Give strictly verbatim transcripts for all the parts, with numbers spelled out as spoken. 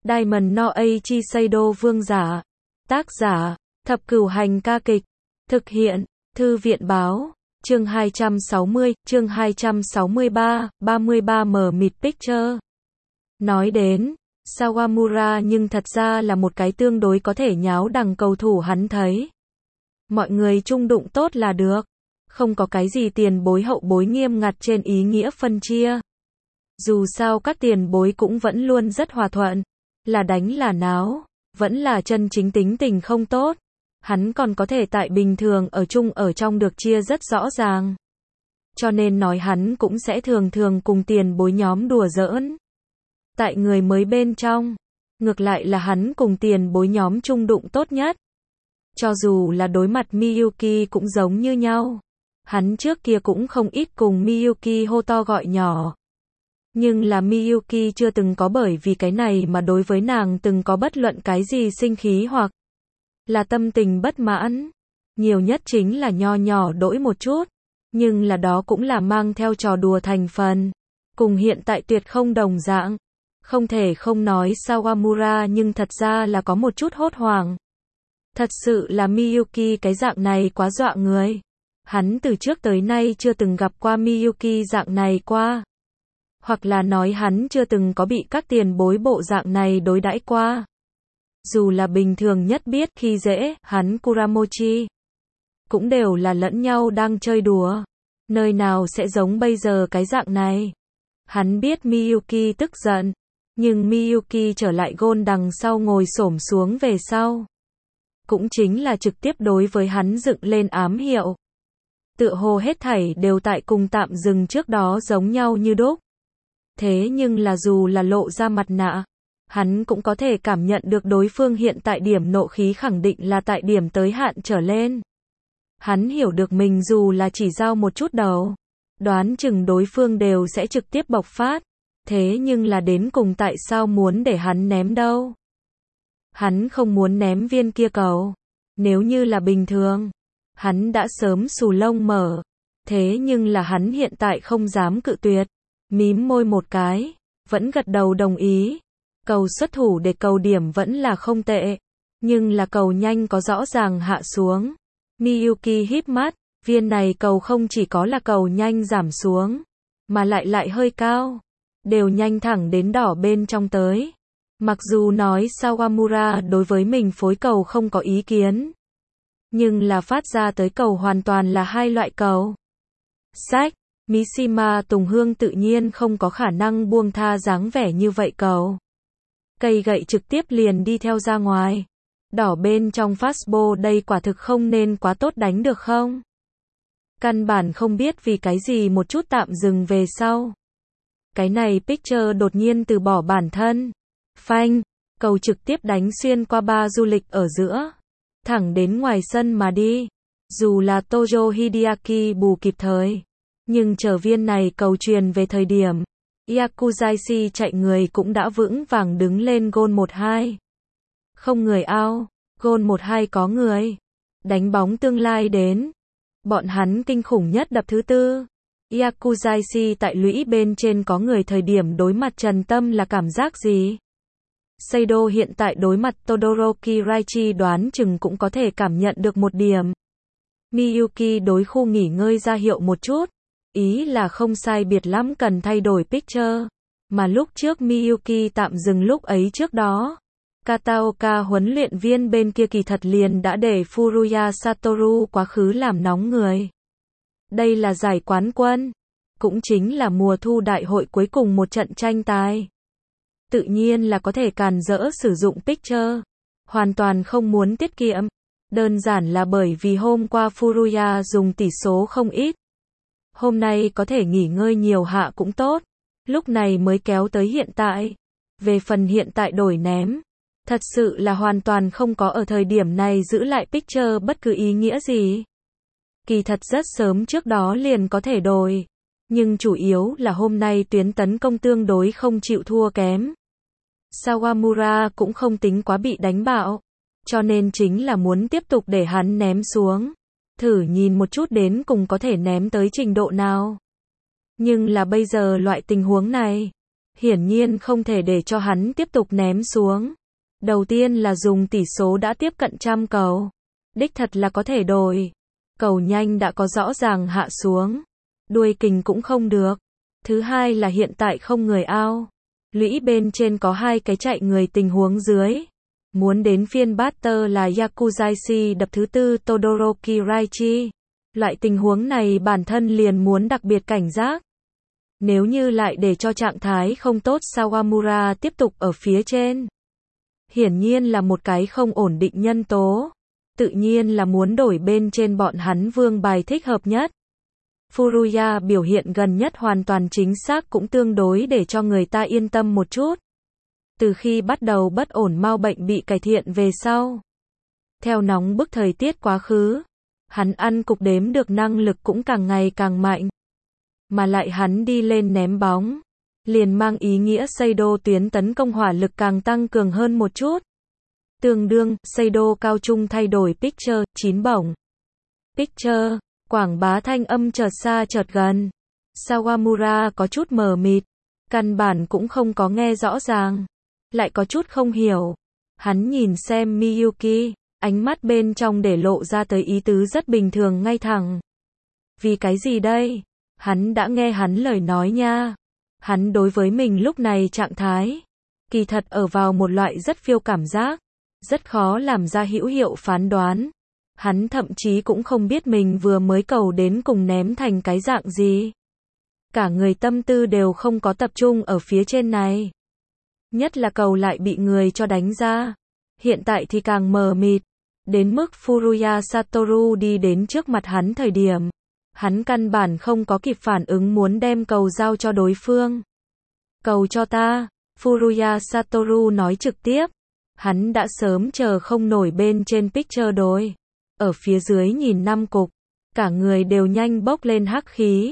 Diamond no Eiichi Seido Vương giả. Tác giả, Thập Cửu Hành ca kịch. Thực hiện, Thư viện báo. Chương hai trăm sáu mươi, chương hai trăm sáu mươi ba, ba mươi ba mờ mịt picture. Nói đến Sawamura nhưng thật ra là một cái tương đối có thể nháo đằng cầu thủ hắn thấy. Mọi người chung đụng tốt là được. Không có cái gì tiền bối hậu bối nghiêm ngặt trên ý nghĩa phân chia. Dù sao các tiền bối cũng vẫn luôn rất hòa thuận. Là đánh là náo, vẫn là chân chính tính tình không tốt. Hắn còn có thể tại bình thường ở chung ở trong được chia rất rõ ràng. Cho nên nói hắn cũng sẽ thường thường cùng tiền bối nhóm đùa giỡn. Tại người mới bên trong, ngược lại là hắn cùng tiền bối nhóm chung đụng tốt nhất. Cho dù là đối mặt Miyuki cũng giống như nhau. Hắn trước kia cũng không ít cùng Miyuki hô to gọi nhỏ. Nhưng là Miyuki chưa từng có bởi vì cái này mà đối với nàng từng có bất luận cái gì sinh khí hoặc là tâm tình bất mãn. Nhiều nhất chính là nho nhỏ đỗi một chút. Nhưng là đó cũng là mang theo trò đùa thành phần. Cùng hiện tại tuyệt không đồng dạng. Không thể không nói Sawamura nhưng thật ra là có một chút hốt hoảng. Thật sự là Miyuki cái dạng này quá dọa người. Hắn từ trước tới nay chưa từng gặp qua Miyuki dạng này qua. Hoặc là nói hắn chưa từng có bị các tiền bối bộ dạng này đối đãi qua. Dù là bình thường nhất biết khi dễ, hắn Kuramochi. Cũng đều là lẫn nhau đang chơi đùa. Nơi nào sẽ giống bây giờ cái dạng này. Hắn biết Miyuki tức giận. Nhưng Miyuki trở lại gôn đằng sau ngồi xổm xuống về sau. Cũng chính là trực tiếp đối với hắn dựng lên ám hiệu. Tựa hồ hết thảy đều tại cùng tạm dừng trước đó giống nhau như đúc. Thế nhưng là dù là lộ ra mặt nạ, hắn cũng có thể cảm nhận được đối phương hiện tại điểm nộ khí khẳng định là tại điểm tới hạn trở lên. Hắn hiểu được mình dù là chỉ giao một chút đầu, đoán chừng đối phương đều sẽ trực tiếp bộc phát. Thế nhưng là đến cùng tại sao muốn để hắn ném đâu? Hắn không muốn ném viên kia cầu. Nếu như là bình thường, hắn đã sớm xù lông mở. Thế nhưng là hắn hiện tại không dám cự tuyệt. Mím môi một cái, vẫn gật đầu đồng ý. Cầu xuất thủ để cầu điểm vẫn là không tệ. Nhưng là cầu nhanh có rõ ràng hạ xuống. Miyuki híp mắt, viên này cầu không chỉ có là cầu nhanh giảm xuống, mà lại lại hơi cao. Đều nhanh thẳng đến đỏ bên trong tới. Mặc dù nói Sawamura đối với mình phối cầu không có ý kiến. Nhưng là phát ra tới cầu hoàn toàn là hai loại cầu. Sách, Mishima Tùng Hương tự nhiên không có khả năng buông tha dáng vẻ như vậy cầu. Cây gậy trực tiếp liền đi theo ra ngoài. Đỏ bên trong fastball đây quả thực không nên quá tốt đánh được không? Căn bản không biết vì cái gì một chút tạm dừng về sau. Cái này picture đột nhiên từ bỏ bản thân. Phanh, cầu trực tiếp đánh xuyên qua ba du lịch ở giữa. Thẳng đến ngoài sân mà đi. Dù là Tojo Hideaki bù kịp thời. Nhưng chờ viên này cầu truyền về thời điểm. Yakuzaishi chạy người cũng đã vững vàng đứng lên gôn một hai. Không người ao, gôn một hai có người. Đánh bóng tương lai đến. Bọn hắn kinh khủng nhất đập thứ tư. Yakuzaishi tại lũy bên trên có người thời điểm đối mặt Trần Tâm là cảm giác gì? Seido hiện tại đối mặt Todoroki Raichi đoán chừng cũng có thể cảm nhận được một điểm. Miyuki đối khu nghỉ ngơi ra hiệu một chút. Ý là không sai biệt lắm cần thay đổi picture. Mà lúc trước Miyuki tạm dừng lúc ấy trước đó. Kataoka huấn luyện viên bên kia kỳ thật liền đã để Furuya Satoru quá khứ làm nóng người. Đây là giải quán quân. Cũng chính là mùa thu đại hội cuối cùng một trận tranh tài. Tự nhiên là có thể càn rỡ sử dụng picture. Hoàn toàn không muốn tiết kiệm. Đơn giản là bởi vì hôm qua Furuya dùng tỷ số không ít. Hôm nay có thể nghỉ ngơi nhiều hạ cũng tốt. Lúc này mới kéo tới hiện tại. Về phần hiện tại đổi ném. Thật sự là hoàn toàn không có ở thời điểm này giữ lại picture bất cứ ý nghĩa gì. Kỳ thật rất sớm trước đó liền có thể đổi. Nhưng chủ yếu là hôm nay tuyến tấn công tương đối không chịu thua kém. Sawamura cũng không tính quá bị đánh bạo. Cho nên chính là muốn tiếp tục để hắn ném xuống. Thử nhìn một chút đến cùng có thể ném tới trình độ nào. Nhưng là bây giờ loại tình huống này. Hiển nhiên không thể để cho hắn tiếp tục ném xuống. Đầu tiên là dùng tỷ số đã tiếp cận trăm cầu. Đích thật là có thể đổi. Cầu nhanh đã có rõ ràng hạ xuống. Đuôi kình cũng không được. Thứ hai là hiện tại không người ao. Lũy bên trên có hai cái chạy người tình huống dưới. Muốn đến phiên batter là Yakuzaishi đập thứ tư Todoroki Raichi. Loại tình huống này bản thân liền muốn đặc biệt cảnh giác. Nếu như lại để cho trạng thái không tốt Sawamura tiếp tục ở phía trên. Hiển nhiên là một cái không ổn định nhân tố. Tự nhiên là muốn đổi bên trên bọn hắn vương bài thích hợp nhất. Furuya biểu hiện gần nhất hoàn toàn chính xác cũng tương đối để cho người ta yên tâm một chút. Từ khi bắt đầu bất ổn mau bệnh bị cải thiện về sau. Theo nóng bức thời tiết quá khứ, hắn ăn cục đếm được năng lực cũng càng ngày càng mạnh. Mà lại hắn đi lên ném bóng, liền mang ý nghĩa Seido tuyến tấn công hỏa lực càng tăng cường hơn một chút. Tương đương, Seido cao trung thay đổi pitcher, chín bổng. Pitcher, quảng bá thanh âm chợt xa chợt gần. Sawamura có chút mờ mịt, căn bản cũng không có nghe rõ ràng, lại có chút không hiểu. Hắn nhìn xem Miyuki, ánh mắt bên trong để lộ ra tới ý tứ rất bình thường ngay thẳng. Vì cái gì đây? Hắn đã nghe hắn lời nói nha. Hắn đối với mình lúc này trạng thái, kỳ thật ở vào một loại rất phiêu cảm giác, rất khó làm ra hữu hiệu phán đoán. Hắn thậm chí cũng không biết mình vừa mới cầu đến cùng ném thành cái dạng gì. Cả người tâm tư đều không có tập trung ở phía trên này. Nhất là cầu lại bị người cho đánh ra. Hiện tại thì càng mờ mịt. Đến mức Furuya Satoru đi đến trước mặt hắn thời điểm. Hắn căn bản không có kịp phản ứng muốn đem cầu giao cho đối phương. Cầu cho ta, Furuya Satoru nói trực tiếp. Hắn đã sớm chờ không nổi bên trên picture đôi. Ở phía dưới nhìn năm cục, cả người đều nhanh bốc lên hắc khí.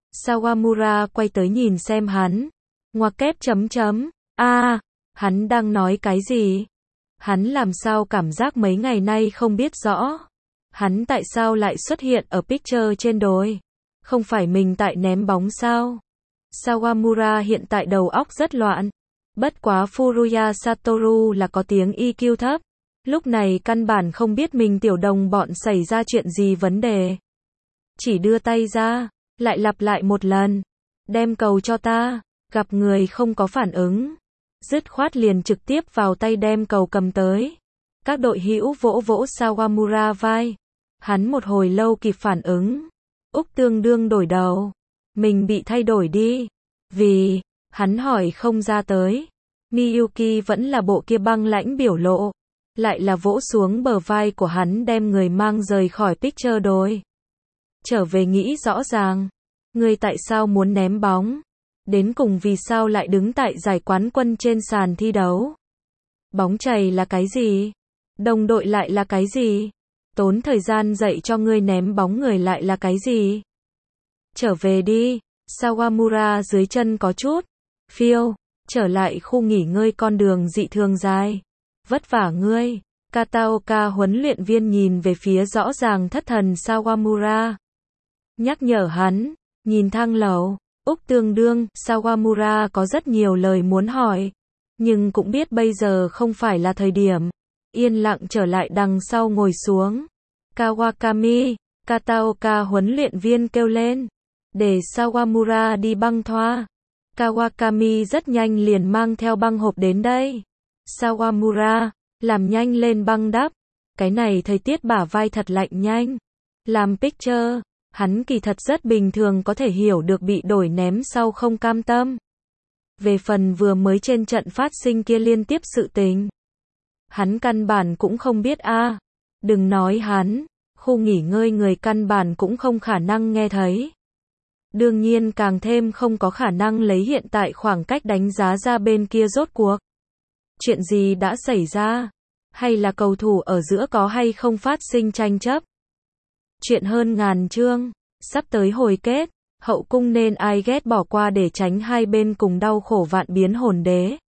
Sawamura quay tới nhìn xem hắn. Ngoặc kép chấm chấm, a à, hắn đang nói cái gì? Hắn làm sao cảm giác mấy ngày nay không biết rõ. Hắn tại sao lại xuất hiện ở picture trên đồi? Không phải mình tại ném bóng sao? Sawamura hiện tại đầu óc rất loạn. Bất quá Furuya Satoru là có tiếng i kiu thấp. Lúc này căn bản không biết mình tiểu đồng bọn xảy ra chuyện gì vấn đề. Chỉ đưa tay ra, lại lặp lại một lần. Đem cầu cho ta, gặp người không có phản ứng. Dứt khoát liền trực tiếp vào tay đem cầu cầm tới. Các đội hữu vỗ vỗ Sawamura vai. Hắn một hồi lâu kịp phản ứng. Úc tương đương đổi đầu. Mình bị thay đổi đi. Vì, hắn hỏi không ra tới. Miyuki vẫn là bộ kia băng lãnh biểu lộ. Lại là vỗ xuống bờ vai của hắn đem người mang rời khỏi picture đồi. Trở về nghĩ rõ ràng. Người tại sao muốn ném bóng? Đến cùng vì sao lại đứng tại giải quán quân trên sàn thi đấu? Bóng chày là cái gì? Đồng đội lại là cái gì? Tốn thời gian dạy cho ngươi ném bóng người lại là cái gì? Trở về đi. Sawamura dưới chân có chút phiêu, trở lại khu nghỉ ngơi con đường dị thường dài. Vất vả ngươi. Kataoka huấn luyện viên nhìn về phía rõ ràng thất thần Sawamura. Nhắc nhở hắn, nhìn thang lầu, Úc tương đương, Sawamura có rất nhiều lời muốn hỏi. Nhưng cũng biết bây giờ không phải là thời điểm. Yên lặng trở lại đằng sau ngồi xuống. Kawakami, Kataoka huấn luyện viên kêu lên. Để Sawamura đi băng thoa. Kawakami rất nhanh liền mang theo băng hộp đến đây. Sawamura, làm nhanh lên băng đắp. Cái này thời tiết bả vai thật lạnh nhanh. Làm picture, hắn kỳ thật rất bình thường có thể hiểu được bị đổi ném sau không cam tâm. Về phần vừa mới trên trận phát sinh kia liên tiếp sự tình. Hắn căn bản cũng không biết a. À. Đừng nói hắn, khu nghỉ ngơi người căn bản cũng không khả năng nghe thấy. Đương nhiên càng thêm không có khả năng lấy hiện tại khoảng cách đánh giá ra bên kia rốt cuộc. Chuyện gì đã xảy ra? Hay là cầu thủ ở giữa có hay không phát sinh tranh chấp? Chuyện hơn ngàn chương, sắp tới hồi kết, hậu cung nên ai ghét bỏ qua để tránh hai bên cùng đau khổ vạn biến hồn đế.